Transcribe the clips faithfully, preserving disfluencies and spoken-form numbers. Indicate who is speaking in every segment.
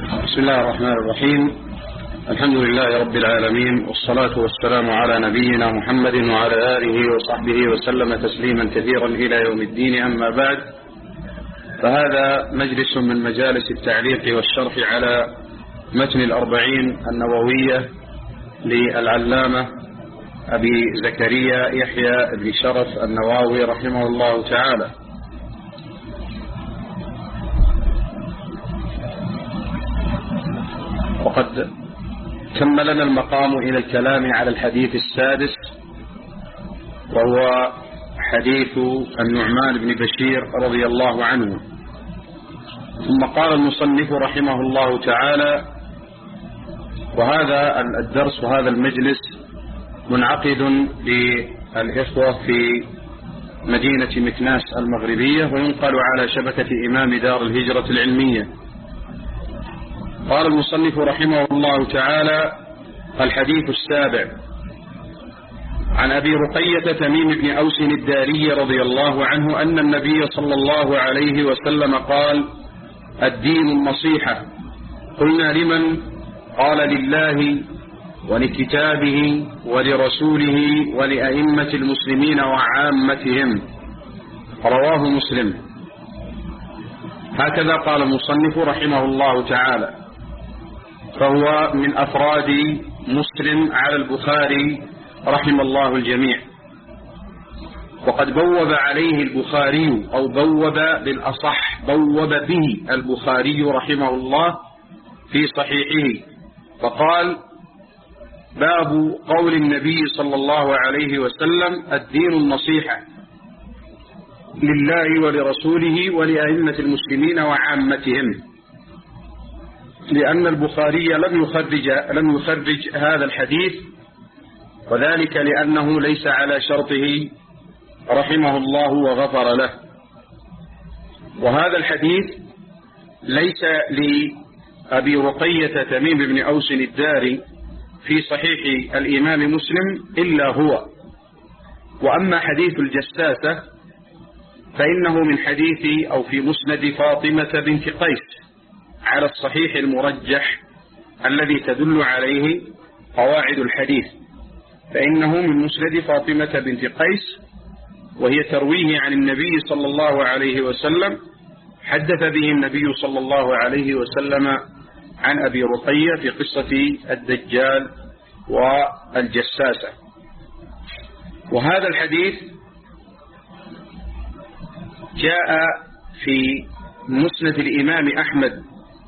Speaker 1: بسم الله الرحمن الرحيم. الحمد لله رب العالمين، والصلاة والسلام على نبينا محمد وعلى آله وصحبه وسلم تسليما كثيرا إلى يوم الدين. أما بعد، فهذا مجلس من مجالس التعليق والشرح على متن الأربعين النووية للعلامة أبي زكريا يحيى بن شرف النووي رحمه الله تعالى. وقد كملنا المقام إلى الكلام على الحديث السادس، وهو حديث النعمان بن بشير رضي الله عنه. ثم قال المصنف رحمه الله تعالى: وهذا الدرس وهذا المجلس منعقد للإخوة في مدينة مكناس المغربية، وينقل على شبكة إمام دار الهجرة العلمية. قال المصنف رحمه الله تعالى: الحديث السابع، عن أبي رقية تميم بن أوس الداري رضي الله عنه أن النبي صلى الله عليه وسلم قال: الدين النصيحة. قلنا: لمن؟ قال: لله ولكتابه ولرسوله ولأئمة المسلمين وعامتهم. رواه مسلم. هكذا قال المصنف رحمه الله تعالى، فهو من أفراد مسلم على البخاري رحم الله الجميع. وقد بوب عليه البخاري، أو بوب بالأصح بوب به البخاري رحمه الله في صحيحه، فقال: باب قول النبي صلى الله عليه وسلم: الدين النصيحة لله ولرسوله ولأئمة المسلمين وعامتهم. لأن البخاري لم يخرج لم يخرج هذا الحديث، وذلك لأنه ليس على شرطه رحمه الله وغفر له. وهذا الحديث ليس لأبي رقية تميم بن أوس الداري في صحيح الإمام مسلم إلا هو. وأما حديث الجساسة فإنه من حديث أو في مسند فاطمة بنت قيس على الصحيح المرجح الذي تدل عليه قواعد الحديث، فإنه من مسند فاطمة بنت قيس، وهي ترويه عن النبي صلى الله عليه وسلم. حدث به النبي صلى الله عليه وسلم عن أبي رقية في قصة الدجال والجساسة. وهذا الحديث جاء في مسند الإمام أحمد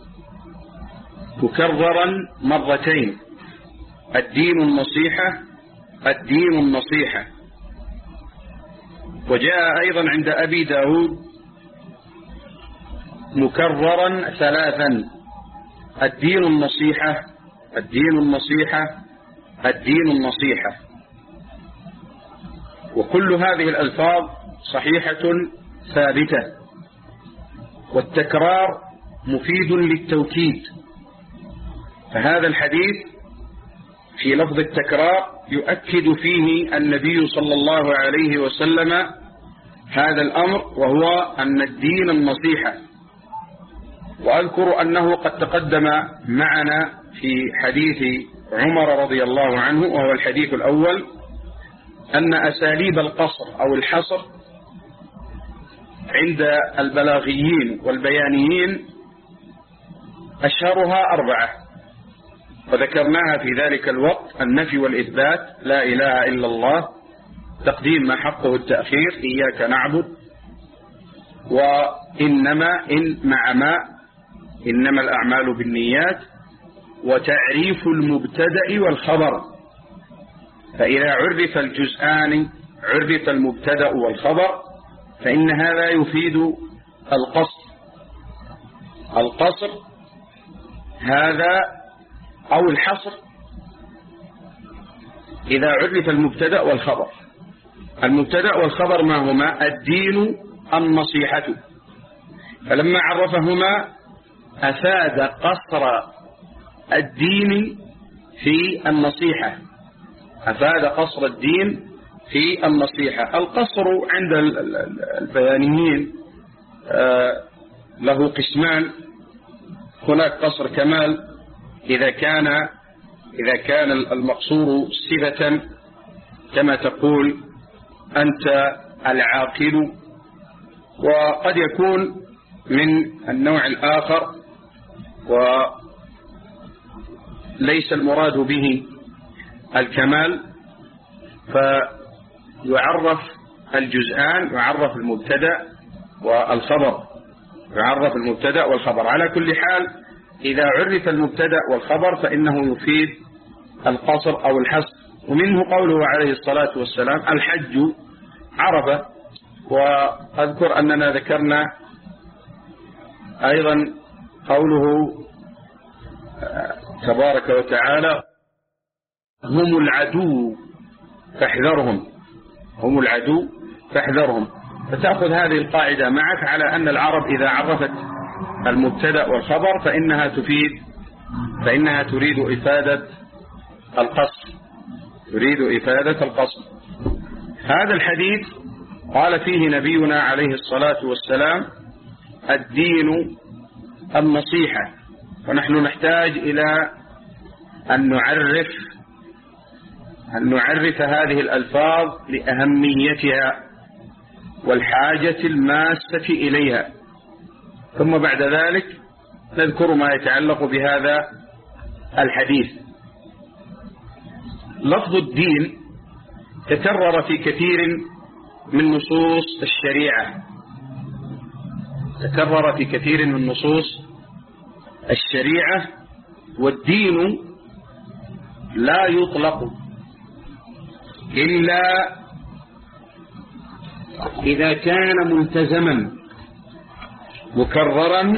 Speaker 1: مكررا مرتين: الدين النصيحة الدين النصيحة. وجاء أيضا عند أبي داود مكررا ثلاثا: الدين النصيحة الدين النصيحة الدين النصيحة. وكل هذه الألفاظ صحيحة ثابتة، والتكرار مفيد للتوكيد. فهذا الحديث في لفظ التكرار يؤكد فيه النبي صلى الله عليه وسلم هذا الأمر، وهو أن الدين النصيحة. وأذكر أنه قد تقدم معنا في حديث عمر رضي الله عنه، وهو الحديث الأول، أن أساليب القصر أو الحصر عند البلاغيين والبيانيين أشهرها أربعة، وذكرناها في ذلك الوقت: النفي والإثبات، لا إله إلا الله، تقديم ما حقه التأخير، إياك نعبد، وإنما إن مع ما، إنما الأعمال بالنيات، وتعريف المبتدأ والخبر. فإذا عرف الجزءان، عرف المبتدأ والخبر، فإن هذا يفيد القصر. القصر هذا أو الحصر إذا عرف المبتدأ والخبر. المبتدأ والخبر ما هما؟ الدين النصيحة. فلما عرفهما أفاد قصر الدين في النصيحة، أفاد قصر الدين في النصيحة. القصر عند البيانيين له قسمان: هناك قصر كمال إذا كان إذا كان المقصور صفة كما تقول أنت العاقل، وقد يكون من النوع الآخر وليس المراد به الكمال، فيعرف الجزءان، يعرف المبتدأ والخبر، يعرف المبتدأ والخبر. على كل حال إذا عرف المبتدأ والخبر فإنه يفيد القصر أو الحصر. ومنه قوله عليه الصلاة والسلام الحج عرفة. وأذكر أننا ذكرنا أيضا قوله تبارك وتعالى هم العدو فاحذرهم، هم العدو فاحذرهم. فتأخذ هذه القاعدة معك على أن العرب إذا عرفت المبتدأ والخبر فإنها تفيد فإنها تريد إفادة القصر، تريد إفادة القصر. هذا الحديث قال فيه نبينا عليه الصلاة والسلام الدين النصيحة. ونحن نحتاج إلى أن نعرف أن نعرف هذه الألفاظ لأهميتها والحاجة الماسة إليها، ثم بعد ذلك نذكر ما يتعلق بهذا الحديث. لفظ الدين تكرر في كثير من نصوص الشريعة، تكرر في كثير من نصوص الشريعة. والدين لا يطلق إلا إذا كان ملتزما مكررا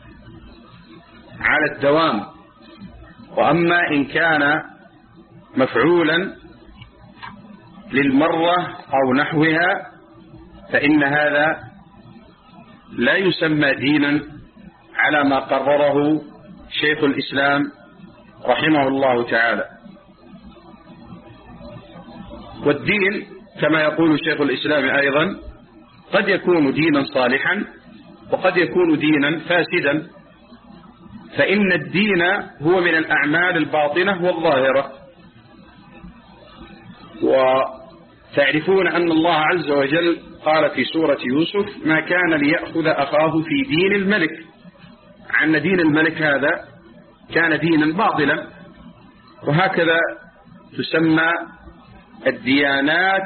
Speaker 1: على الدوام. وأما إن كان مفعولا للمرة أو نحوها فإن هذا لا يسمى دينا على ما قرره شيخ الإسلام رحمه الله تعالى. والدين كما يقول شيخ الإسلام أيضا قد يكون دينا صالحا وقد يكون دينا فاسدا، فإن الدين هو من الأعمال الباطنة والظاهرة. وتعرفون أن الله عز وجل قال في سورة يوسف ما كان ليأخذ أخاه في دين الملك، عن دين الملك هذا كان دينا باطلا. وهكذا تسمى الديانات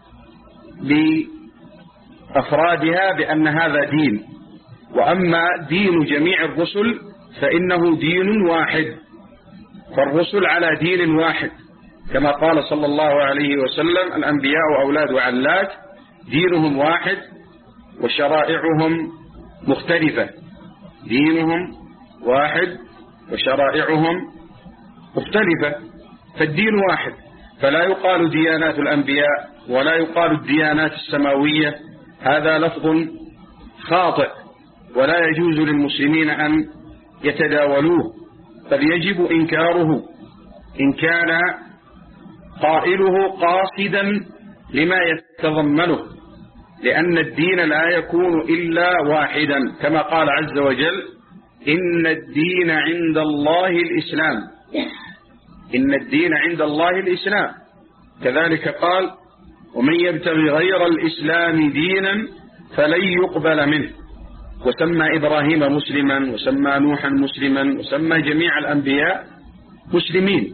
Speaker 1: بأفرادها بأن هذا دين. وأما دين جميع الرسل فإنه دين واحد، فالرسل على دين واحد كما قال صلى الله عليه وسلم الأنبياء أولاد علات دينهم واحد وشرائعهم مختلفة، دينهم واحد وشرائعهم مختلفة، فالدين واحد. فلا يقال ديانات الأنبياء ولا يقال الديانات السماوية، هذا لفظ خاطئ ولا يجوز للمسلمين أن يتداولوه، بل يجب إنكاره إن كان قائله قاصدا لما يتضمنه، لأن الدين لا يكون إلا واحدا كما قال عز وجل إن الدين عند الله الإسلام، إن الدين عند الله الإسلام. كذلك قال ومن يبتغي غير الإسلام دينا فلن يقبل منه. وسمى إبراهيم مسلما وسمى نوحا مسلما وسمى جميع الأنبياء مسلمين،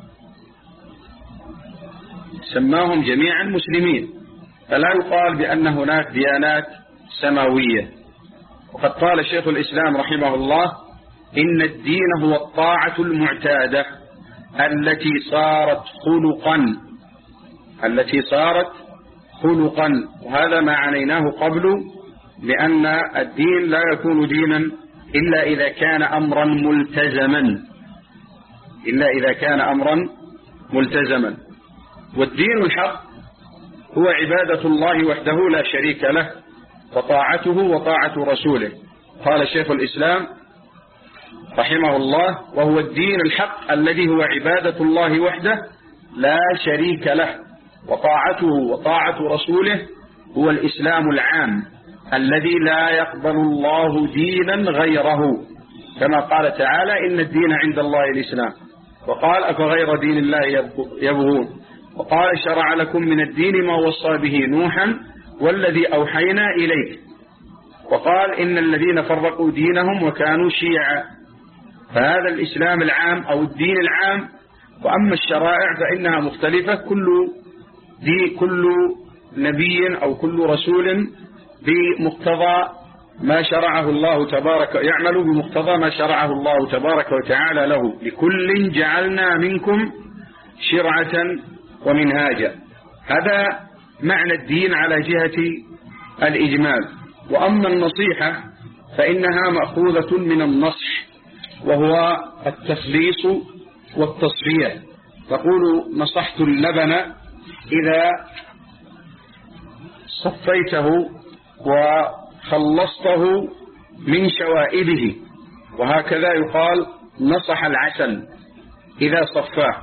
Speaker 1: سماهم جميعا مسلمين، فلا يقال بأن هناك ديانات سماوية. وقد قال شيخ الإسلام رحمه الله إن الدين هو الطاعة المعتادة التي صارت خلقا، التي صارت خلقا. وهذا ما عنيناه قبل، لأن الدين لا يكون دينا إلا إذا كان أمرا ملتزما، إلا إذا كان أمرا ملتزما. والدين الحق هو عبادة الله وحده لا شريك له وطاعته وطاعة رسوله. قال شيخ الإسلام رحمه الله وهو الدين الحق الذي هو عبادة الله وحده لا شريك له وطاعته وطاعة رسوله هو الإسلام العام الذي لا يقبل الله دينا غيره. كما قال تعالى إن الدين عند الله الإسلام، وقال أفغير دين الله يبغون، وقال شرع لكم من الدين ما وصى به نوحا والذي أوحينا إليك، وقال إن الذين فرقوا دينهم وكانوا شيعا. فهذا الإسلام العام أو الدين العام. وأما الشرائع فإنها مختلفة، كل دي كل نبي أو كل رسول بمقتضى ما شرعه الله تبارك يعمل بمقتضى ما شرعه الله تبارك وتعالى له. لكل جعلنا منكم شرعة ومنهاجا. هذا معنى الدين على جهة الإجمال. وأما النصيحة فإنها مأخوذة من النصح، وهو التخليص والتصفية. تقول نصحت اللبن إذا صفيته وخلصته من شوائبه، وهكذا يقال نصح العسل إذا صفاه.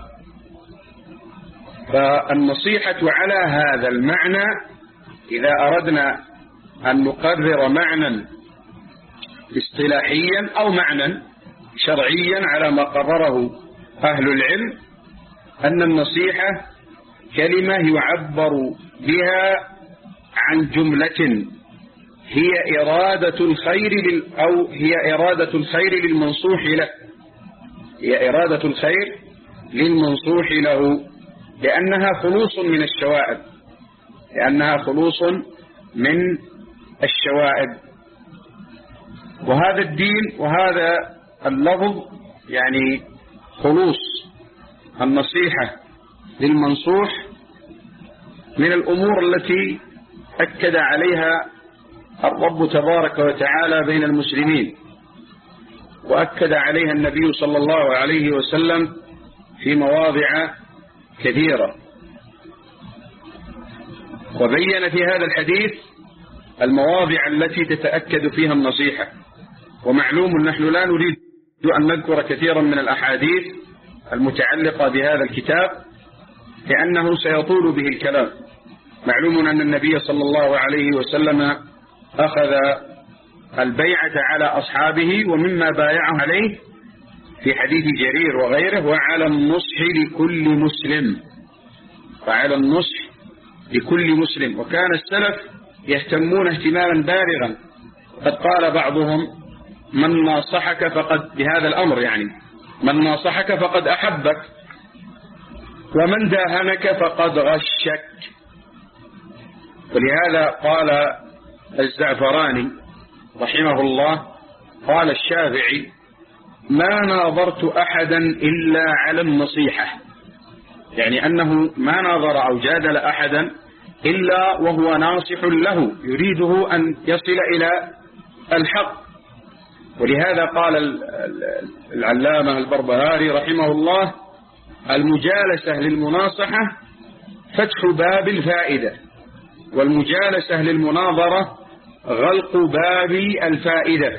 Speaker 1: فالنصيحة على هذا المعنى إذا أردنا أن نقرر معنى اصطلاحيا أو معنى شرعيا على ما قرره أهل العلم، أن النصيحة كلمة يعبر بها عن جملة هي إرادة الخير لل أو هي إرادة الخير للمنصوح له هي إرادة الخير للمنصوح له لأنها خلوص من الشوائب لأنها خلوص من الشوائب. وهذا الدين وهذا اللفظ يعني خلوص النصيحة للمنصوح من الأمور التي أكد عليها الرب تبارك وتعالى بين المسلمين، وأكد عليها النبي صلى الله عليه وسلم في مواضع كثيرة، وبين في هذا الحديث المواضع التي تتأكد فيها النصيحة. ومعلوم نحن لا نريد أن نذكر كثيرا من الأحاديث المتعلقة بهذا الكتاب لأنه سيطول به الكلام. معلوم أن النبي صلى الله عليه وسلم أخذ البيعة على أصحابه، ومما بايعه عليه في حديث جرير وغيره وعلى النصح لكل مسلم وعلى النصح لكل مسلم. وكان السلف يهتمون اهتماما بالغا، قد قال بعضهم من ناصحك فقد بهذا الأمر يعني من ناصحك فقد أحبك، ومن داهنك فقد غشك. ولهذا قال الزعفراني رحمه الله قال الشافعي ما ناظرت أحدا إلا على النصيحة، يعني أنه ما ناظر أو جادل أحدا إلا وهو ناصح له يريده أن يصل إلى الحق. ولهذا قال العلامة البربهاري رحمه الله المجالسة للمناصحة فتح باب الفائدة، والمجالسة للمناظرة غلق باب الفائدة.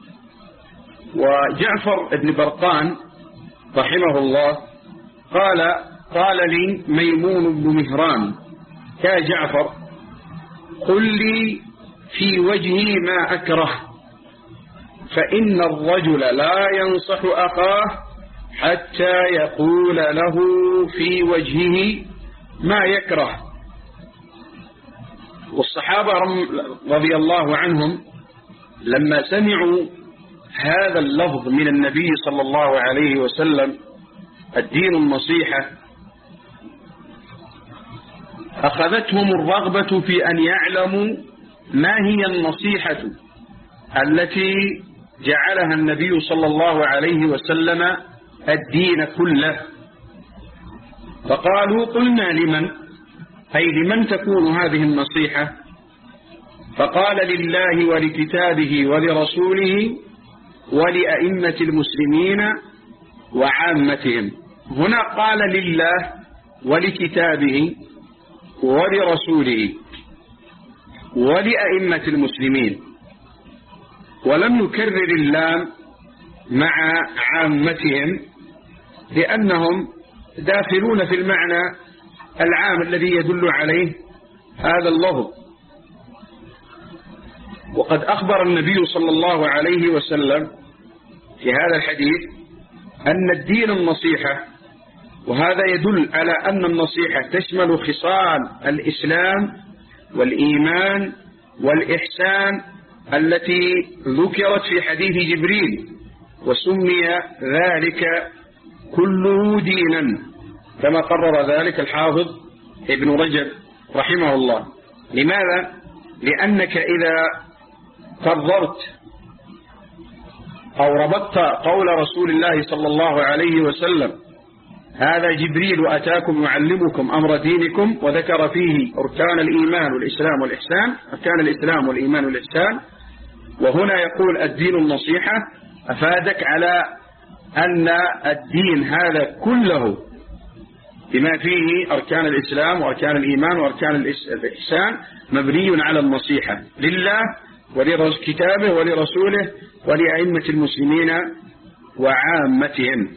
Speaker 1: وجعفر بن برقان رحمه الله قال قال لي ميمون بن مهران يا جعفر قل لي في وجهي ما أكره، فإن الرجل لا ينصح أخاه حتى يقول له في وجهه ما يكره. والصحابة رضي الله عنهم لما سمعوا هذا اللفظ من النبي صلى الله عليه وسلم الدين النصيحة أخذتهم الرغبة في أن يعلموا ما هي النصيحة التي جعلها النبي صلى الله عليه وسلم الدين كله. فقالوا قلنا لمن أي لمن تكون هذه النصيحة؟ فقال لله ولكتابه ولرسوله ولأئمة المسلمين وعامتهم. هنا قال لله ولكتابه ولرسوله ولأئمة المسلمين، ولم يكرر اللام مع عامتهم لأنهم داخلون في المعنى العام الذي يدل عليه هذا اللفظ. وقد أخبر النبي صلى الله عليه وسلم في هذا الحديث أن الدين النصيحة، وهذا يدل على أن النصيحة تشمل خصال الإسلام والإيمان والإحسان التي ذكرت في حديث جبريل، وسمي ذلك كله دينا كما قرر ذلك الحافظ ابن رجب رحمه الله. لماذا؟ لأنك إذا قررت أو ربطت قول رسول الله صلى الله عليه وسلم هذا جبريل أتاكم يعلمكم أمر دينكم، وذكر فيه أركان الإيمان والإسلام والإحسان، أركان الإسلام والإيمان والإحسان، وهنا يقول الدين النصيحة، أفادك على أن الدين هذا كله بما فيه أركان الإسلام وأركان الإيمان وأركان الإحسان مبني على النصيحة لله ولكتابه ولرسوله ولأئمة المسلمين وعامتهم.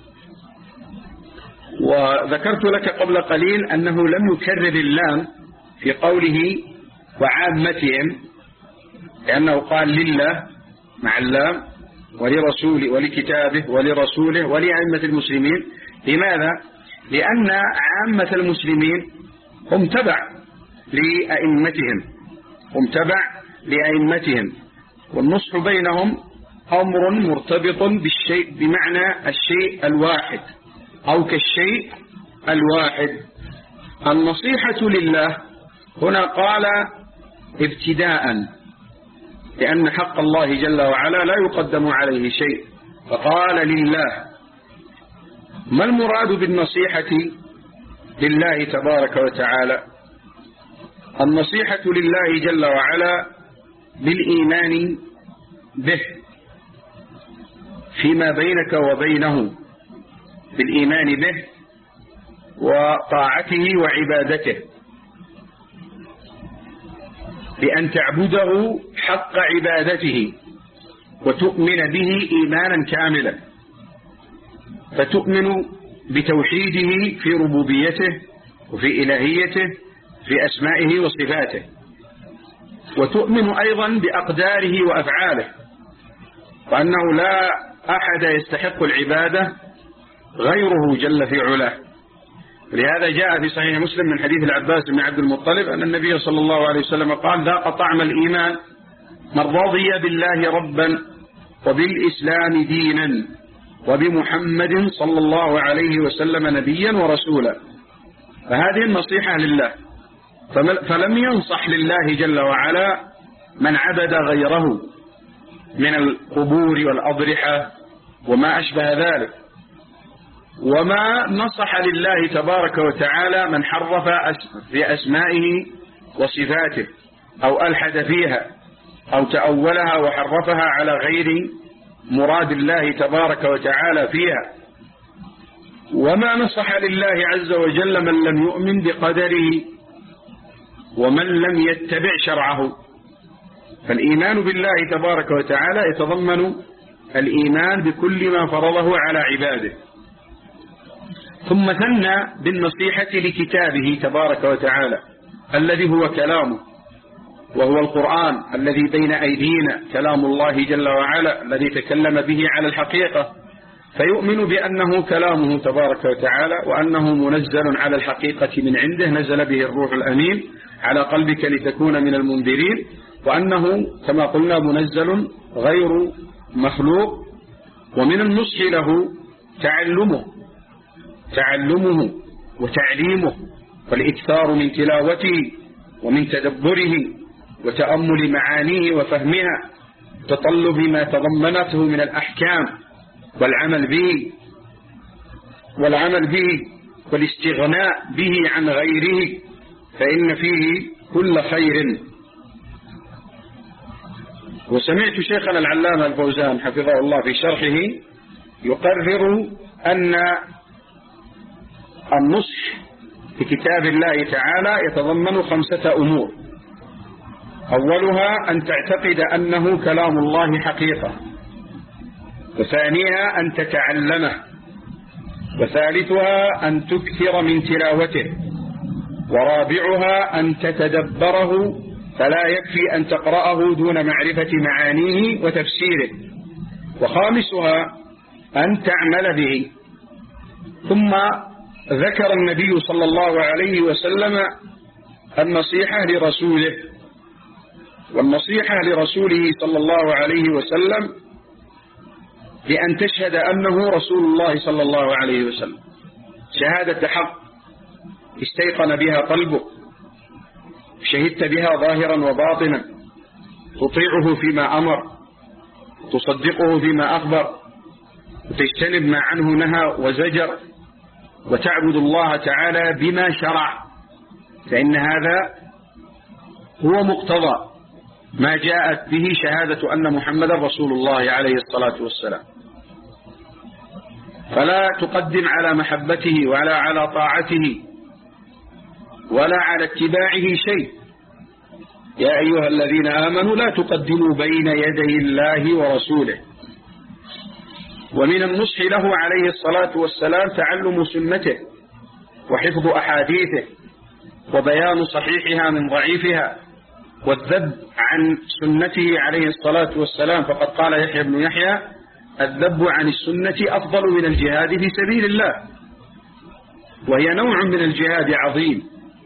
Speaker 1: وذكرت لك قبل قليل أنه لم يكرر اللام في قوله وعامتهم، لأنه قال لله مع اللام ولرسوله ولكتابه ولرسوله ولأئمة المسلمين. لماذا؟ لأن عامة المسلمين هم تبع لأئمتهم هم تبع لأئمتهم والنصح بينهم أمر مرتبط بالشيء بمعنى الشيء الواحد أو كالشيء الواحد. النصيحة لله هنا قال ابتداء، لأن حق الله جل وعلا لا يقدم عليه شيء، فقال لله. ما المراد بالنصيحة لله تبارك وتعالى؟ النصيحة لله جل وعلا بالإيمان به فيما بينك وبينه، بالإيمان به وطاعته وعبادته، بأن تعبده حق عبادته وتؤمن به إيمانا كاملا، فتؤمن بتوحيده في ربوبيته وفي إلهيته في أسمائه وصفاته، وتؤمن أيضا بأقداره وأفعاله، وأنه لا أحد يستحق العبادة غيره جل في علاه. لهذا جاء في صحيح مسلم من حديث العباس بن عبد المطلب أن النبي صلى الله عليه وسلم قال ذاق طعم الإيمان من رضي بالله ربا وبالإسلام دينا وبمحمد صلى الله عليه وسلم نبيا ورسولا. فهذه النصيحة لله، فلم ينصح لله جل وعلا من عبد غيره من القبور والأضرحة وما أشبه ذلك، وما نصح لله تبارك وتعالى من حرف في أسمائه وصفاته أو ألحد فيها أو تأولها وحرفها على غير مراد الله تبارك وتعالى فيها. وما نصح لله عز وجل من لم يؤمن بقدره ومن لم يتبع شرعه. فالإيمان بالله تبارك وتعالى يتضمن الإيمان بكل ما فرضه على عباده. ثم ثنى بالنصيحة لكتابه تبارك وتعالى الذي هو كلامه، وهو القرآن الذي بين أيدينا، كلام الله جل وعلا الذي تكلم به على الحقيقة، فيؤمن بأنه كلامه تبارك وتعالى، وأنه منزل على الحقيقة من عنده، نزل به الروح الأمين على قلبك لتكون من المنذرين، وأنه كما قلنا منزل غير مخلوق. ومن النصح له تعلمه تعلمه وتعليمه والإكثار من تلاوته ومن تدبره وتأمل معانيه وفهمها، تطلب ما تضمنته من الأحكام والعمل به والعمل به والاستغناء به عن غيره، فإن فيه كل خير. وسمعت شيخنا العلامة الفوزان حفظه الله في شرحه يقرر أن النصح في كتاب الله تعالى يتضمن خمسة أمور. أولها أن تعتقد أنه كلام الله حقيقة، وثانيها أن تتعلمه، وثالثها أن تكثر من تلاوته، ورابعها أن تتدبره، فلا يكفي أن تقرأه دون معرفة معانيه وتفسيره، وخامسها أن تعمل به. ثم ذكر النبي صلى الله عليه وسلم النصيحة لرسوله، والنصيحة لرسوله صلى الله عليه وسلم بأن تشهد أنه رسول الله صلى الله عليه وسلم شهادة حق استيقن بها قلبه، شهدت بها ظاهرا وباطنا، تطيعه فيما أمر، تصدقه فيما أخبر، وتجتنب ما عنه نهى وزجر، وتعبد الله تعالى بما شرع، فإن هذا هو مقتضى ما جاءت به شهادة أن محمدا رسول الله عليه الصلاة والسلام. فلا تقدم على محبته ولا على طاعته ولا على اتباعه شيء. يا أيها الذين آمنوا لا تقدموا بين يدي الله ورسوله. ومن النصح له عليه الصلاة والسلام تعلم سنته وحفظ أحاديثه وبيان صحيحها من ضعيفها والذب عن سنته عليه الصلاة والسلام، فقد قال يحيى بن يحيى: الذب عن السنة أفضل من الجهاد في سبيل الله، وهي نوع من الجهاد عظيم.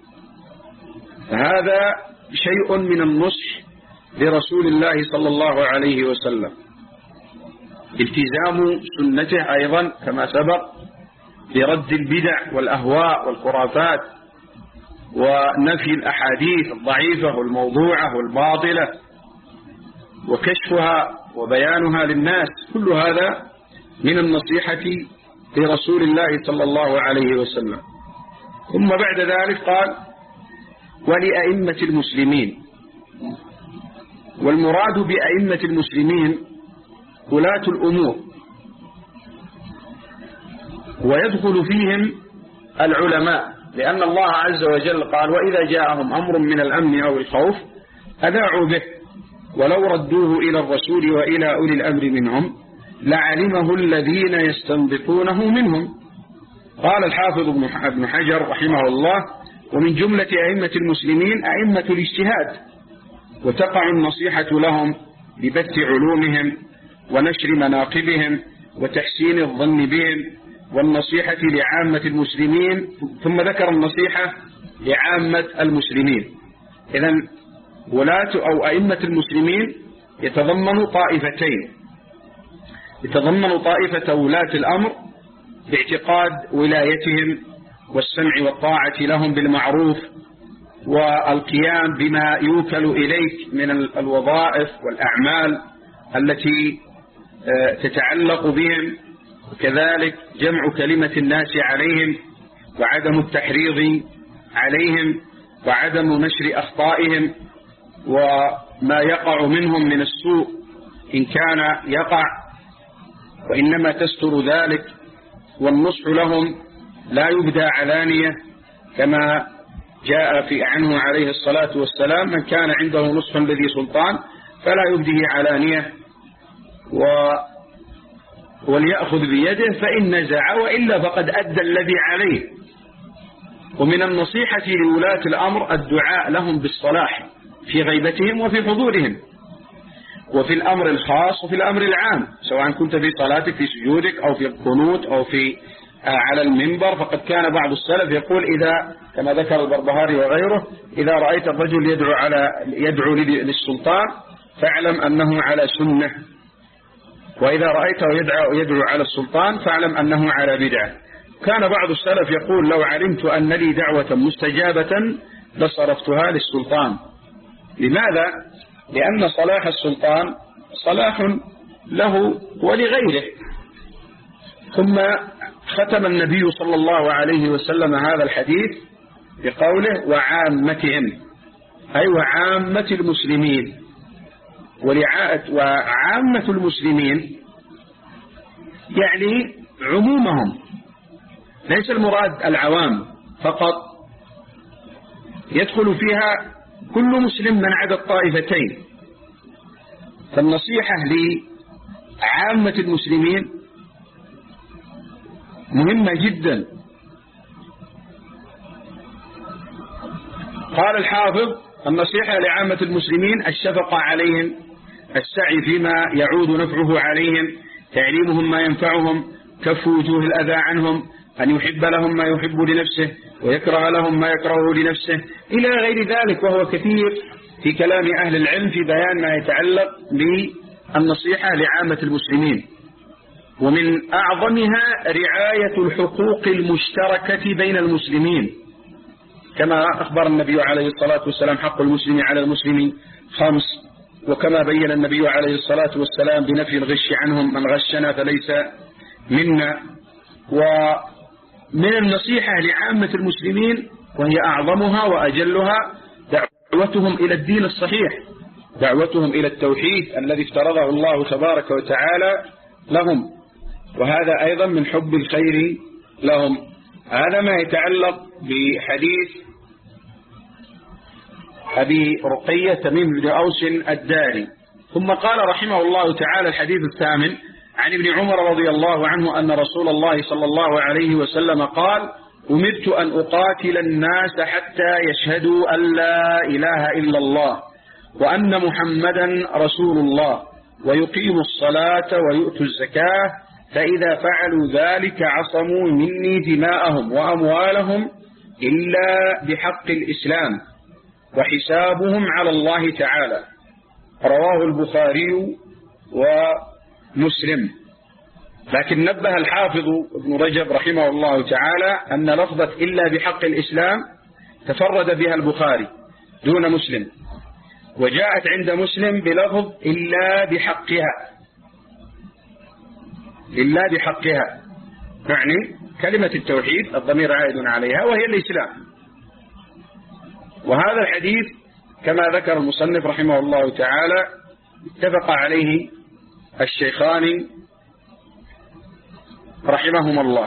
Speaker 1: هذا شيء من النصح لرسول الله صلى الله عليه وسلم. التزام سنته أيضا كما سبق برد البدع والأهواء والخرافات ونفي الأحاديث الضعيفة والموضوعة والباطلة وكشفها وبيانها للناس، كل هذا من النصيحة لرسول الله صلى الله عليه وسلم. ثم بعد ذلك قال: ولأئمة المسلمين. والمراد بأئمة المسلمين ولاة الأمور، ويدخل فيهم العلماء، لأن الله عز وجل قال: وإذا جاءهم أمر من الأمن أو الخوف أذاعوا به ولو ردوه إلى الرسول وإلى أولي الأمر منهم لعلمه الذين يستنبطونه منهم. قال الحافظ ابن حجر رحمه الله: ومن جملة أئمة المسلمين أئمة الاجتهاد، وتقع النصيحة لهم ببث علومهم ونشر مناقبهم وتحسين الظن بهم، والنصيحة لعامة المسلمين. ثم ذكر النصيحة لعامة المسلمين. إذن ولاة أو أئمة المسلمين يتضمن طائفتين: يتضمن طائفة ولاة الأمر باعتقاد ولايتهم والسمع والطاعة لهم بالمعروف والقيام بما يوكل إليك من الوظائف والأعمال التي تتعلق بهم، وكذلك جمع كلمة الناس عليهم وعدم التحريض عليهم وعدم نشر أخطائهم وما يقع منهم من السوء إن كان يقع، وإنما تستر ذلك. والنصح لهم لا يبدى علانية كما جاء في عنه عليه الصلاة والسلام: من كان عنده نصح لذي سلطان فلا يبديه علانية و وليأخذ بيده فإن نزع وإلا فقد أدى الذي عليه. ومن النصيحة لولاة الأمر الدعاء لهم بالصلاح في غيبتهم وفي حضورهم، وفي الأمر الخاص وفي الأمر العام، سواء كنت في صلاتك في سجودك أو في القنوت أو في على المنبر. فقد كان بعض السلف يقول إذا كما ذكر البربهاري وغيره: إذا رأيت الرجل يدعو على يدعو للسلطان فاعلم أنه على سنة، وإذا رأيته يدعو يدعو على السلطان فاعلم أنه على بدعة. كان بعض السلف يقول: لو علمت أن لي دعوة مستجابة لصرفتها للسلطان. لماذا؟ لأن صلاح السلطان صلاح له ولغيره. ثم ختم النبي صلى الله عليه وسلم هذا الحديث بقوله: وعامتهم، أي وعامة المسلمين. وعامة المسلمين يعني عمومهم، ليس المراد العوام فقط، يدخل فيها كل مسلم من عدا الطائفتين. فالنصيحة لعامة المسلمين مهمة جدا. قال الحافظ: النصيحة لعامة المسلمين الشفقة عليهم السعي فيما يعود نفعه عليهم، تعليمهم ما ينفعهم، كف وجوه الأذى عنهم، أن يحب لهم ما يحب لنفسه ويكره لهم ما يكرهه لنفسه إلى غير ذلك. وهو كثير في كلام أهل العلم في بيان ما يتعلق بالنصيحة لعامة المسلمين، ومن أعظمها رعاية الحقوق المشتركة بين المسلمين، كما أخبر النبي عليه الصلاة والسلام حق المسلم على المسلم خمس، وكما بين النبي عليه الصلاة والسلام بنفي الغش عنهم، من غشنا فليس منا. ومن النصيحة لعامة المسلمين وهي أعظمها وأجلها دعوتهم إلى الدين الصحيح، دعوتهم إلى التوحيد الذي افترضه الله تبارك وتعالى لهم، وهذا أيضا من حب الخير لهم. هذا ما يتعلق بحديث أبي رقية تميم بن أوس الداري. ثم قال رحمه الله تعالى الحديث الثامن عن ابن عمر رضي الله عنه أن رسول الله صلى الله عليه وسلم قال: أمرت أن أقاتل الناس حتى يشهدوا أن لا إله إلا الله وأن محمدا رسول الله ويقيموا الصلاة ويؤتوا الزكاة، فإذا فعلوا ذلك عصموا مني دماءهم وأموالهم إلا بحق الإسلام وحسابهم على الله تعالى. رواه البخاري ومسلم. لكن نبه الحافظ ابن رجب رحمه الله تعالى أن لفظة إلا بحق الإسلام تفرد بها البخاري دون مسلم، وجاءت عند مسلم بلفظ إلا بحقها، إلا بحقها، يعني كلمة التوحيد الضمير عائد عليها وهي الإسلام. وهذا الحديث كما ذكر المصنف رحمه الله تعالى اتفق عليه الشيخان رحمهما الله.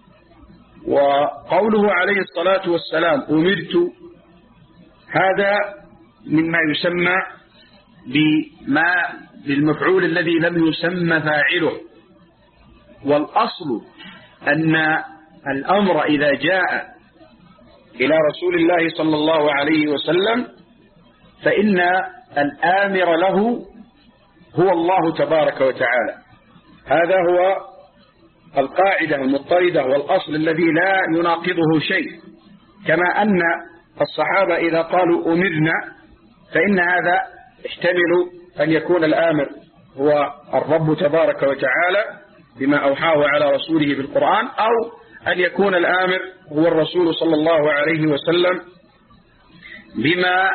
Speaker 1: وقوله عليه الصلاة والسلام أمرت، هذا مما يسمى بما بالمفعول الذي لم يسمى فاعله. والأصل أن الأمر إذا جاء إلى رسول الله صلى الله عليه وسلم فإن الآمر له هو الله تبارك وتعالى. هذا هو القاعدة المضطردة والأصل الذي لا يناقضه شيء. كما أن الصحابة إذا قالوا أمرنا فإن هذا يحتمل أن يكون الآمر هو الرب تبارك وتعالى بما أوحاه على رسوله بالقرآن، أو أن يكون الآمر هو الرسول صلى الله عليه وسلم بما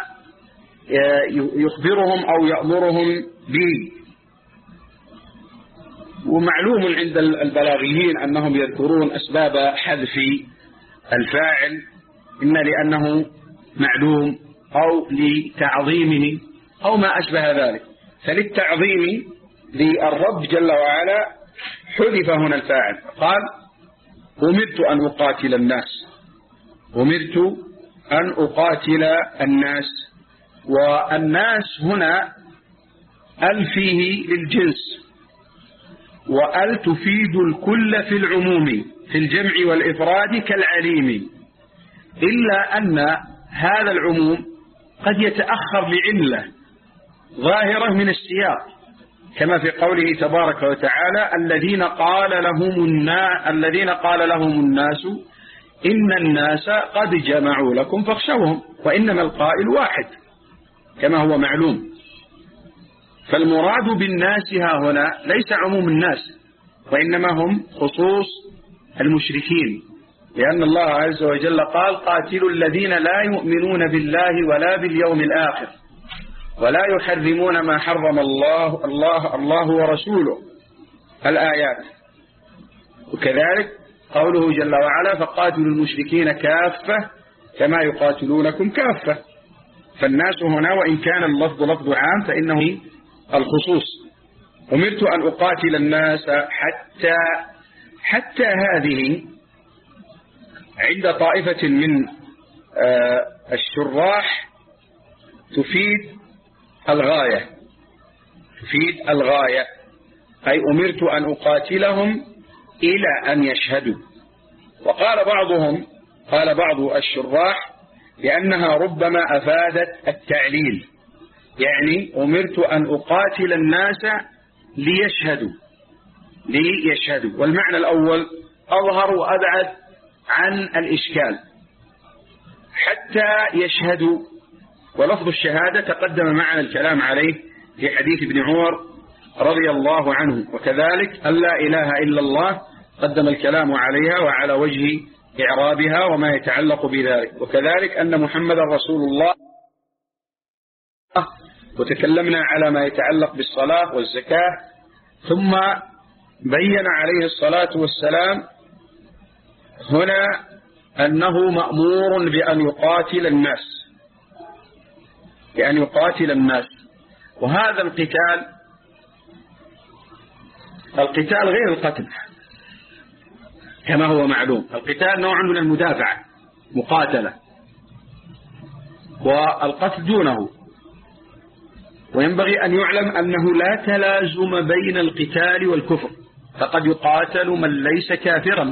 Speaker 1: يخبرهم أو يأمرهم به. ومعلوم عند البلاغيين أنهم يذكرون أسباب حذف الفاعل، إما لأنه معلوم أو لتعظيمه أو ما أشبه ذلك. فللتعظيم للرب جل وعلا حذف هنا الفاعل، قال أمرت أن أقاتل الناس، أمرت أن أقاتل الناس. والناس هنا أل فيه للجنس، وأل تفيد الكل في العموم في الجمع والإفراد كالعليم، إلا أن هذا العموم قد يتأخر لعلة ظاهرة من السياق، كما في قوله تبارك وتعالى الذين قال لهم الناس الذين قال لهم الناس إن الناس قد جمعوا لكم فاخشوهم، وإنما القائل واحد كما هو معلوم. فالمراد بالناس ها هنا ليس عموم الناس، وإنما هم خصوص المشركين، لأن الله عز وجل قال قاتلوا الذين لا يؤمنون بالله ولا باليوم الآخر ولا يحرمون ما حرم الله الله الله ورسوله الآيات. وكذلك قوله جل وعلا فقاتلوا المشركين كافة كما يقاتلونكم كافة. فالناس هنا وإن كان اللفظ لفظ عام فإنه الخصوص. أمرت أن أقاتل الناس حتى حتى هذه عند طائفة من الشراح تفيد الغاية، تفيد الغاية، أي أمرت أن أقاتلهم إلى أن يشهدوا. وقال بعضهم قال بعض الشراح لأنها ربما أفادت التعليل، يعني أمرت أن أقاتل الناس ليشهدوا ليشهدوا والمعنى الأول أظهر وأبعد عن الإشكال، حتى يشهدوا. ولفظ الشهادة تقدم معنا الكلام عليه في حديث ابن عمر رضي الله عنه، وكذلك أن لا إله إلا الله قدم الكلام عليها وعلى وجه إعرابها وما يتعلق بذلك، وكذلك أن محمد رسول الله، وتكلمنا على ما يتعلق بالصلاة والزكاة. ثم بين عليه الصلاة والسلام هنا أنه مأمور بأن يقاتل الناس بأن يقاتل الناس وهذا القتال القتال غير القتل كما هو معلوم. القتال نوع من المدافعة، مقاتلة، والقتل دونه. وينبغي أن يعلم أنه لا تلازم بين القتال والكفر، فقد يقاتل من ليس كافرا.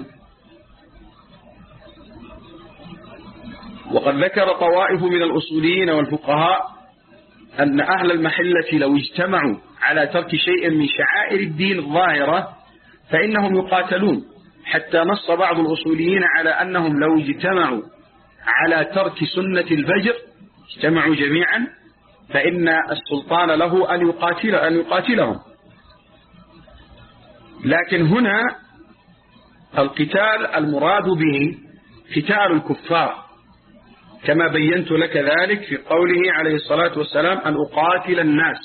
Speaker 1: وقد ذكر طوائف من الأصوليين والفقهاء أن أهل المحلة لو اجتمعوا على ترك شيء من شعائر الدين الظاهرة فإنهم يقاتلون، حتى نص بعض الأصوليين على أنهم لو اجتمعوا على ترك سنة الفجر اجتمعوا جميعا فإن السلطان له أن يقاتل أن يقاتلهم. لكن هنا القتال المراد به قتال الكفار، كما بينت لك ذلك في قوله عليه الصلاة والسلام أن أقاتل الناس.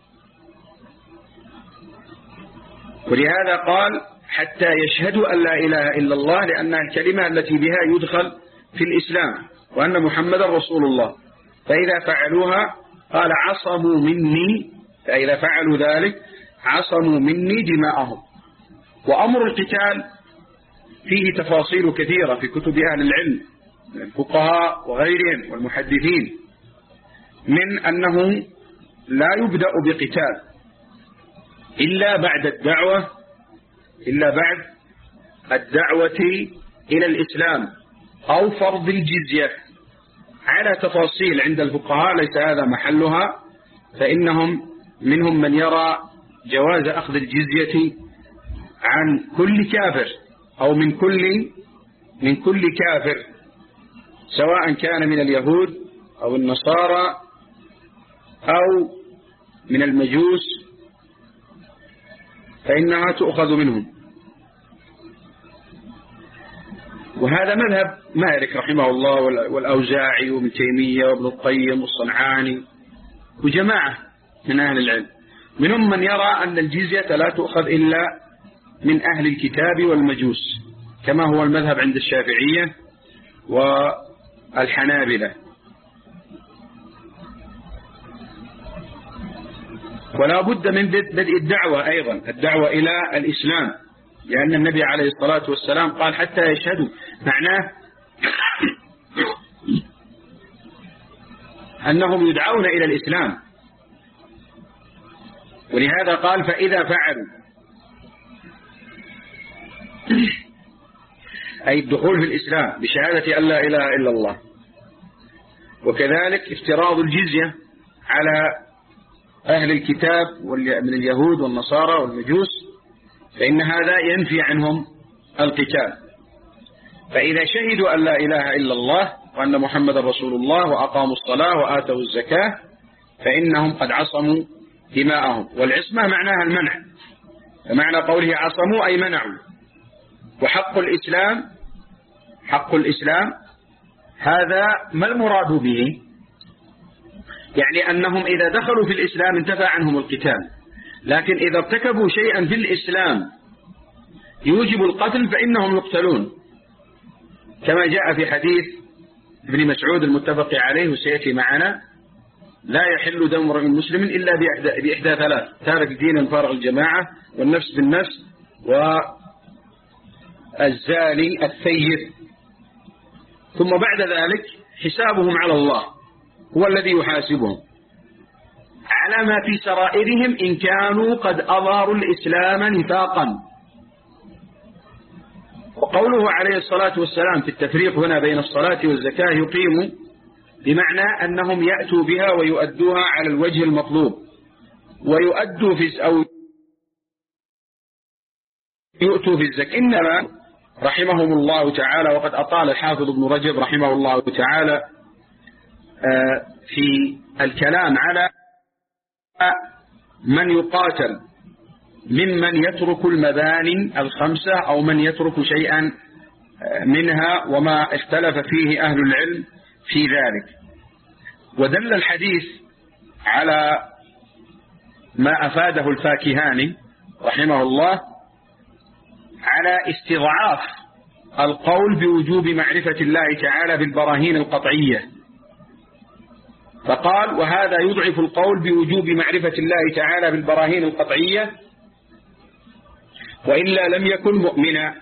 Speaker 1: ولهذا قال حتى يشهدوا أن لا إله إلا الله، لأنها الكلمة التي بها يدخل في الإسلام، وأن محمد رسول الله. فإذا فعلوها قال عصموا مني، فإذا فعلوا ذلك عصموا مني دماءهم. وأمر القتال فيه تفاصيل كثيرة في كتب أهل العلم من الفقهاء وغيرهم والمحدثين، من أنه لا يبدأ بقتال إلا بعد الدعوة إلا بعد الدعوة إلى الإسلام أو فرض الجزية، على تفاصيل عند الفقهاء ليس هذا محلها، فإنهم منهم من يرى جواز أخذ الجزية عن كل كافر أو من كل من كل كافر، سواء كان من اليهود أو النصارى أو من المجوس، فإنها تؤخذ منهم. وهذا مذهب مالك رحمه الله والأوزاعي وابن تيمية وابن القيم والصنعاني وجماعة من أهل العلم. منهم من يرى أن الجزية لا تؤخذ إلا من أهل الكتاب والمجوس، كما هو المذهب عند الشافعية والحنابلة. ولا بد من بدء الدعوة أيضا، الدعوة إلى الإسلام، لأن النبي عليه الصلاة والسلام قال حتى يشهدوا، معناه أنهم يدعون إلى الإسلام. ولهذا قال فإذا فعلوا، أي الدخول في الإسلام بشهادة أن لا إله إلا الله. وكذلك افتراض الجزية على أهل الكتاب من اليهود والنصارى والمجوس، فإن هذا ينفي عنهم القتال. فإذا شهدوا أن لا إله إلا الله وأن محمد رسول الله وأقاموا الصلاة وآتوا الزكاة فإنهم قد عصموا دماءهم. والعصمة معناها المنع، فمعنى قوله عصموا أي منعوا. وحق الإسلام حق الإسلام هذا ما المراد به؟ يعني أنهم إذا دخلوا في الإسلام انتفى عنهم القتال، لكن إذا ارتكبوا شيئا في الإسلام يوجب القتل فإنهم يقتلون، كما جاء في حديث ابن مسعود المتفق عليه وسيأتي معنا: لا يحل دم امرئ مسلم إلا بإحدى, بإحدى ثلاث: تارك الدين فارغ الجماعة، والنفس بالنفس، والزاني الثيب. ثم بعد ذلك حسابهم على الله، هو الذي يحاسبهم على ما في سرائرهم إن كانوا قد أظهروا الإسلام نفاقا. وقوله عليه الصلاة والسلام في التفريق هنا بين الصلاة والزكاة: يقيم بمعنى أنهم يأتوا بها ويؤدوها على الوجه المطلوب، ويؤدوا في أو يؤتوا في الزكاة. إنما رحمهم الله تعالى، وقد أطال الحافظ ابن رجب رحمه الله تعالى في الكلام على من يقاتل ممن يترك المباني الخمسة أو من يترك شيئا منها، وما اختلف فيه أهل العلم في ذلك. ودل الحديث على ما أفاده الفاكهاني رحمه الله على استضعاف القول بوجوب معرفة الله تعالى بالبراهين القطعية، فقال: وهذا يضعف القول بوجوب معرفة الله تعالى بالبراهين القطعية وإلا لم يكن مؤمنا.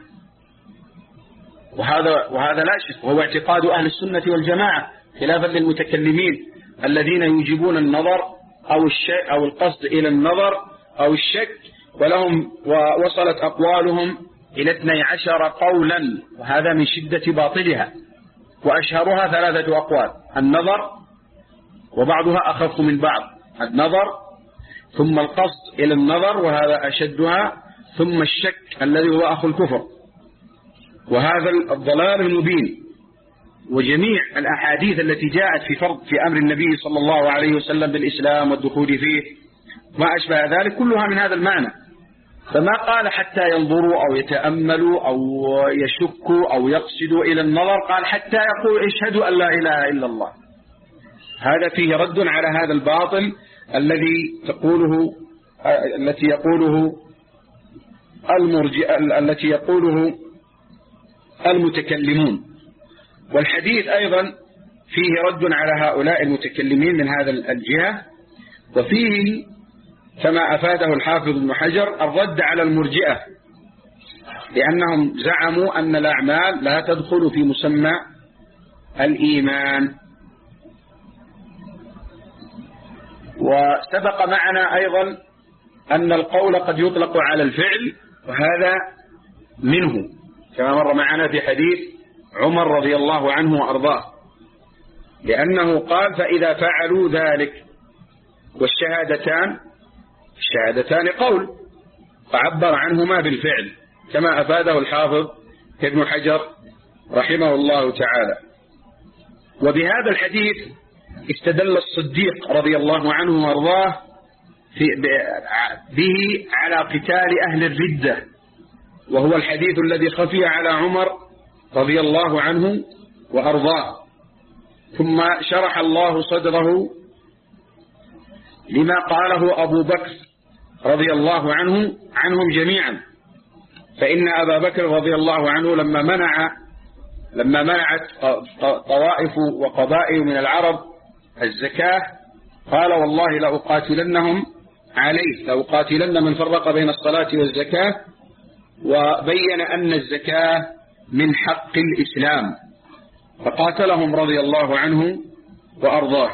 Speaker 1: وهذا وهذا لا شك، وهو اعتقاد أهل السنة والجماعة، خلافا للمتكلمين الذين يوجبون النظر أو الشك أو القصد إلى النظر أو الشك، ولهم ووصلت أقوالهم إلى اثني عشر قولا، وهذا من شدة باطلها. وأشهرها ثلاثة أقوال: النظر، وبعضها أخف من بعض، النظر ثم القصد إلى النظر وهذا أشدها، ثم الشك الذي هو أخو الكفر. وهذا الضلال المبين. وجميع الأحاديث التي جاءت في فرض في أمر النبي صلى الله عليه وسلم بالإسلام والدخول فيه ما أشبه ذلك كلها من هذا المعنى. فما قال حتى ينظروا أو يتأملوا أو يشكوا أو يقصدوا إلى النظر، قال حتى يقول اشهدوا أن لا إله إلا الله. هذا فيه رد على هذا الباطل الذي تقوله التي يقوله المرجئة التي يقوله المتكلمون. والحديث أيضا فيه رد على هؤلاء المتكلمين من هذا الجهة، وفيه كما أفاده الحافظ ابن حجر الرد على المرجئة، لأنهم زعموا أن الأعمال لا تدخل في مسمى الإيمان. وسبق معنا أيضا أن القول قد يطلق على الفعل، وهذا منه كما مر معنا في حديث عمر رضي الله عنه وأرضاه، لأنه قال: فإذا فعلوا ذلك. والشهادتان الشهادتان قول، فعبر عنهما بالفعل كما أفاده الحافظ ابن حجر رحمه الله تعالى. وبهذا الحديث استدل الصديق رضي الله عنه وارضاه به على قتال أهل الردة، وهو الحديث الذي خفي على عمر رضي الله عنه وأرضاه. ثم شرح الله صدره لما قاله أبو بكر رضي الله عنه عنهم جميعا، فإن أبا بكر رضي الله عنه لما منع لما منعت طوائف وقبائل من العرب الزكاة قال: والله لأقاتلنهم عليه، لأقاتلن من فرق بين الصلاة والزكاة، وبين أن الزكاة من حق الإسلام، فقاتلهم رضي الله عنه وأرضاه.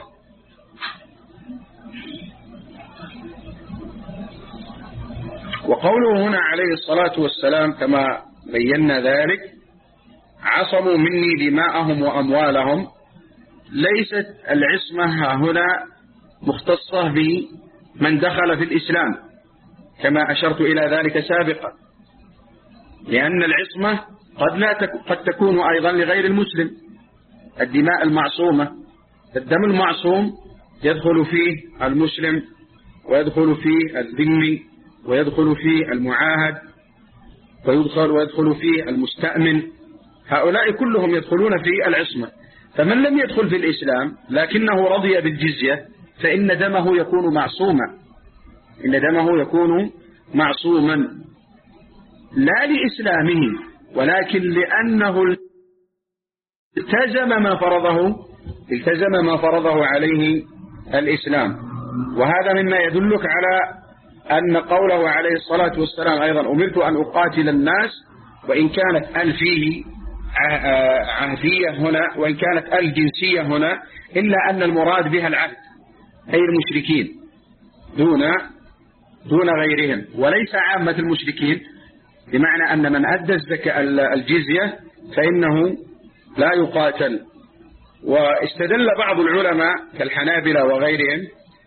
Speaker 1: وقوله هنا عليه الصلاة والسلام كما بينا ذلك: عصموا مني دماءهم وأموالهم، ليست العصمة هنا مختصة بمن دخل في الإسلام كما أشرت إلى ذلك سابقا، لأن العصمة قد لا تك... قد تكون أيضا لغير المسلم. الدماء المعصومة، الدم المعصوم يدخل فيه المسلم ويدخل فيه الذمي ويدخل فيه المعاهد ويدخل ويدخل فيه المستأمن، هؤلاء كلهم يدخلون في العصمة. فمن لم يدخل في الإسلام لكنه رضي بالجزية فإن دمه يكون معصوما، إن دمه يكون معصوما لا لإسلامه ولكن لأنه التزم ما فرضه التزم ما فرضه عليه الإسلام. وهذا مما يدلك على أن قوله عليه الصلاة والسلام أيضا: أمرت أن أقاتل الناس، وإن كانت ال فيه عهدية هنا وإن كانت ال جنسية هنا، إلا أن المراد بها العهد أي المشركين دون دون غيرهم، وليس عامة المشركين، بمعنى أن من أدى الزكاة الجزية فإنه لا يقاتل. واستدل بعض العلماء كالحنابلة وغيرهم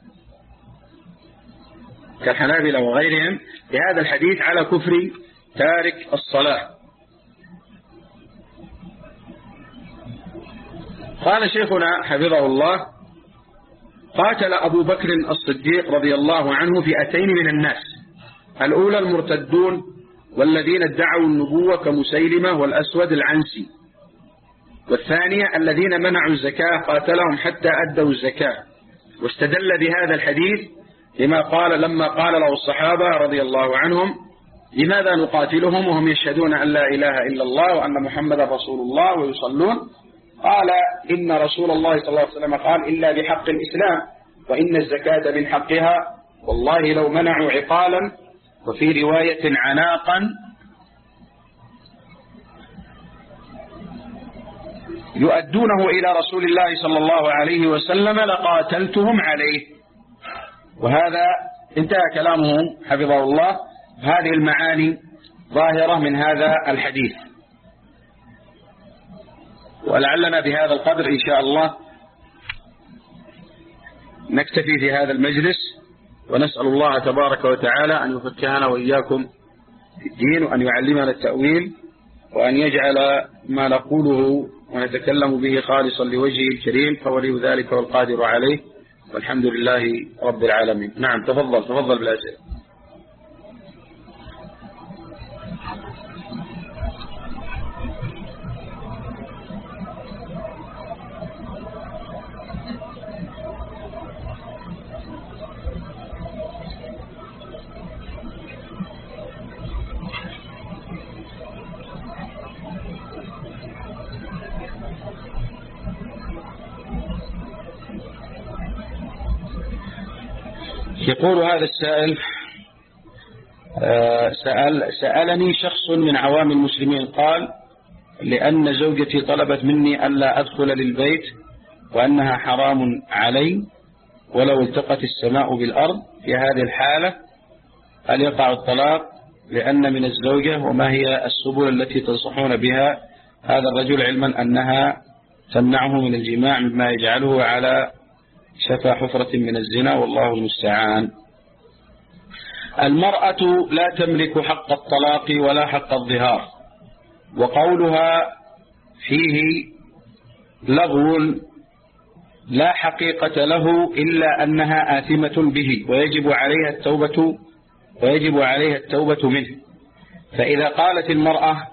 Speaker 1: كالحنابلة وغيرهم بهذا الحديث على كفر تارك الصلاة. قال شيخنا حفظه الله: قاتل أبو بكر الصديق رضي الله عنه فئتين من الناس: الأولى المرتدون والذين ادعوا النبوة كمسيلمة والأسود العنسي، والثانية الذين منعوا الزكاة قاتلهم حتى أدوا الزكاة. واستدل بهذا الحديث لما قال لما قال له الصحابة رضي الله عنهم: لماذا نقاتلهم وهم يشهدون أن لا إله إلا الله وأن محمد رسول الله ويصلون؟ قال: إن رسول الله صلى الله عليه وسلم قال: إلا بحق الإسلام، وإن الزكاة من حقها، والله لو منعوا عقالا، وفي رواية عناقا، يؤدونه إلى رسول الله صلى الله عليه وسلم لقاتلتهم عليه. وهذا انتهى كلامه حفظه الله. هذه المعاني ظاهرة من هذا الحديث. ولعلنا بهذا القدر إن شاء الله نكتفي في هذا المجلس، ونسأل الله تبارك وتعالى أن يفقهنا وإياكم في الدين، وأن يعلمنا التأويل، وأن يجعل ما نقوله ونتكلم به خالصا لوجهه الكريم، فولي ذلك والقادر عليه، والحمد لله رب العالمين. نعم، تفضل تفضل بالأسئلة. يقول هذا السائل: سأل سألني شخص من عوام المسلمين، قال: لأن زوجتي طلبت مني ألا أدخل للبيت وأنها حرام علي ولو التقت السماء بالأرض، في هذه الحالة هل يقع الطلاق لأن من الزوجة؟ وما هي السبل التي تنصحون بها هذا الرجل، علما أنها تمنعه من الجماع مما يجعله على شفا حفرة من الزنا، والله المستعان. المرأة لا تملك حق الطلاق ولا حق الظهار، وقولها فيه لغو لا حقيقة له إلا أنها آثمة به، ويجب عليها التوبة ويجب عليها التوبة منه. فإذا قالت المرأة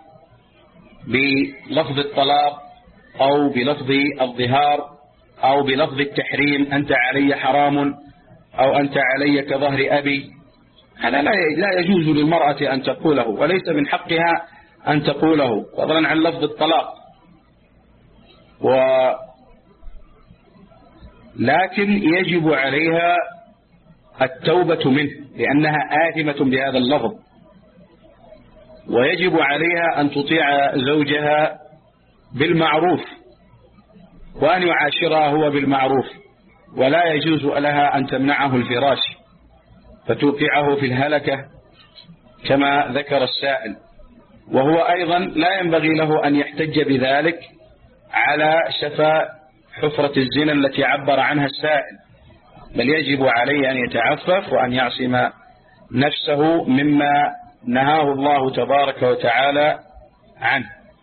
Speaker 1: بلفظ الطلاق أو بلفظ الظهار أو بلفظ التحريم: أنت علي حرام، أو أنت علي كظهر أبي، هذا لا يجوز للمرأة أن تقوله، وليس من حقها أن تقوله، فضلا عن لفظ الطلاق. ولكن يجب عليها التوبة منه لأنها آثمة بهذا اللفظ، ويجب عليها أن تطيع زوجها بالمعروف، وأن يعاشرها هو بالمعروف، ولا يجوز لها أن تمنعه الفراش فتوقعه في الهلكة كما ذكر السائل. وهو أيضا لا ينبغي له أن يحتج بذلك على شفا حفرة الزنا التي عبر عنها السائل، بل يجب عليه أن يتعفف وأن يعصم نفسه مما نهاه الله تبارك وتعالى عنه.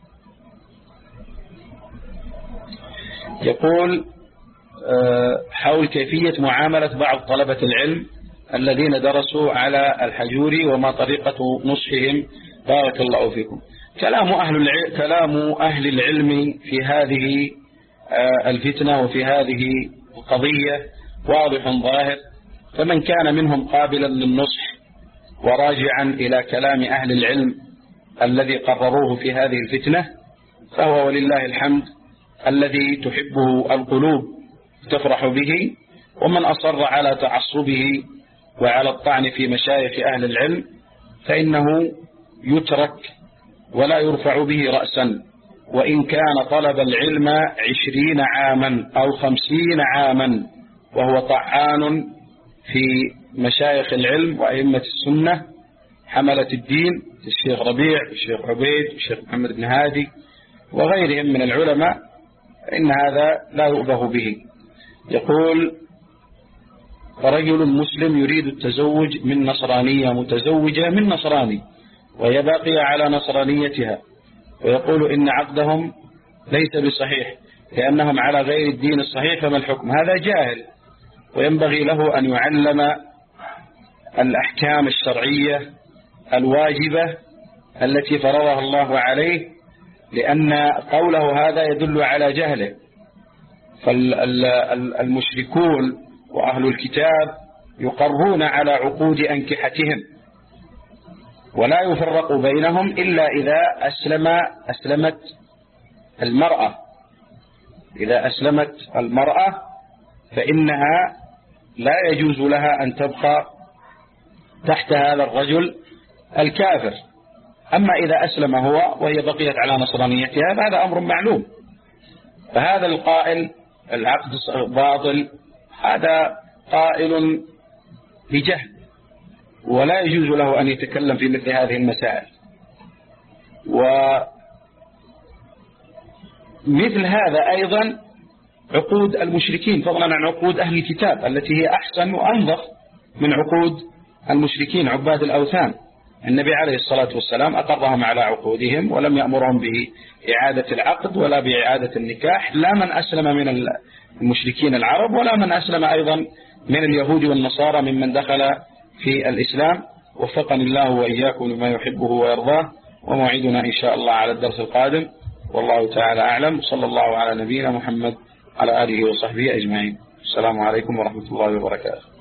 Speaker 1: يقول حول كيفية معاملة بعض طلبة العلم الذين درسوا على الحجوري وما طريقة نصحهم، بارك الله فيكم. كلام أهل العلم, كلام أهل العلم في هذه الفتنة وفي هذه القضية واضح ظاهر، فمن كان منهم قابلا للنصح وراجعا إلى كلام أهل العلم الذي قرروه في هذه الفتنة فهو ولله الحمد الذي تحبه القلوب تفرح به. ومن أصر على تعصبه وعلى الطعن في مشايخ أهل العلم فإنه يترك ولا يرفع به رأسا، وإن كان طلب العلم عشرين عاما أو خمسين عاما وهو طعان في مشايخ العلم وأئمة السنة حملة الدين، الشيخ ربيع، الشيخ عبيد، الشيخ محمد بن هادي وغيرهم من العلماء. فإن هذا لا يؤبه به. يقول: رجل مسلم يريد التزوج من نصرانية متزوجة من نصراني وهي باقية على نصرانيتها، ويقول إن عقدهم ليس بصحيح لأنهم على غير الدين الصحيح، فما الحكم؟ هذا جاهل، وينبغي له أن يعلم الأحكام الشرعية الواجبة التي فرضها الله عليه، لأن قوله هذا يدل على جهله. فالمشركون وأهل الكتاب يقرون على عقود أنكحتهم، ولا يفرق بينهم إلا إذا أسلم أسلمت المرأة. إذا أسلمت المرأة فإنها لا يجوز لها أن تبقى تحت هذا الرجل الكافر. أما إذا أسلم هو وهي بقيت على نصرانيتها فهذا أمر معلوم. فهذا القائل العقد باطل هذا قائل بجهل، ولا يجوز له أن يتكلم في مثل هذه المسائل. ومثل هذا أيضا عقود المشركين، فضلا عن عقود أهل الكتاب التي هي أحسن وأنظف من عقود المشركين عباد الأوثان. النبي عليه الصلاة والسلام أقرهم على عقودهم ولم يأمرهم بإعادة العقد ولا بإعادة النكاح، لا من أسلم من المشركين العرب ولا من أسلم أيضا من اليهود والنصارى ممن دخل في الإسلام. وفقني الله وإياكم لما يحبه ويرضاه، وموعدنا إن شاء الله على الدرس القادم، والله تعالى أعلم. صلى الله على نبينا محمد على آله وصحبه أجمعين. السلام عليكم ورحمة الله وبركاته.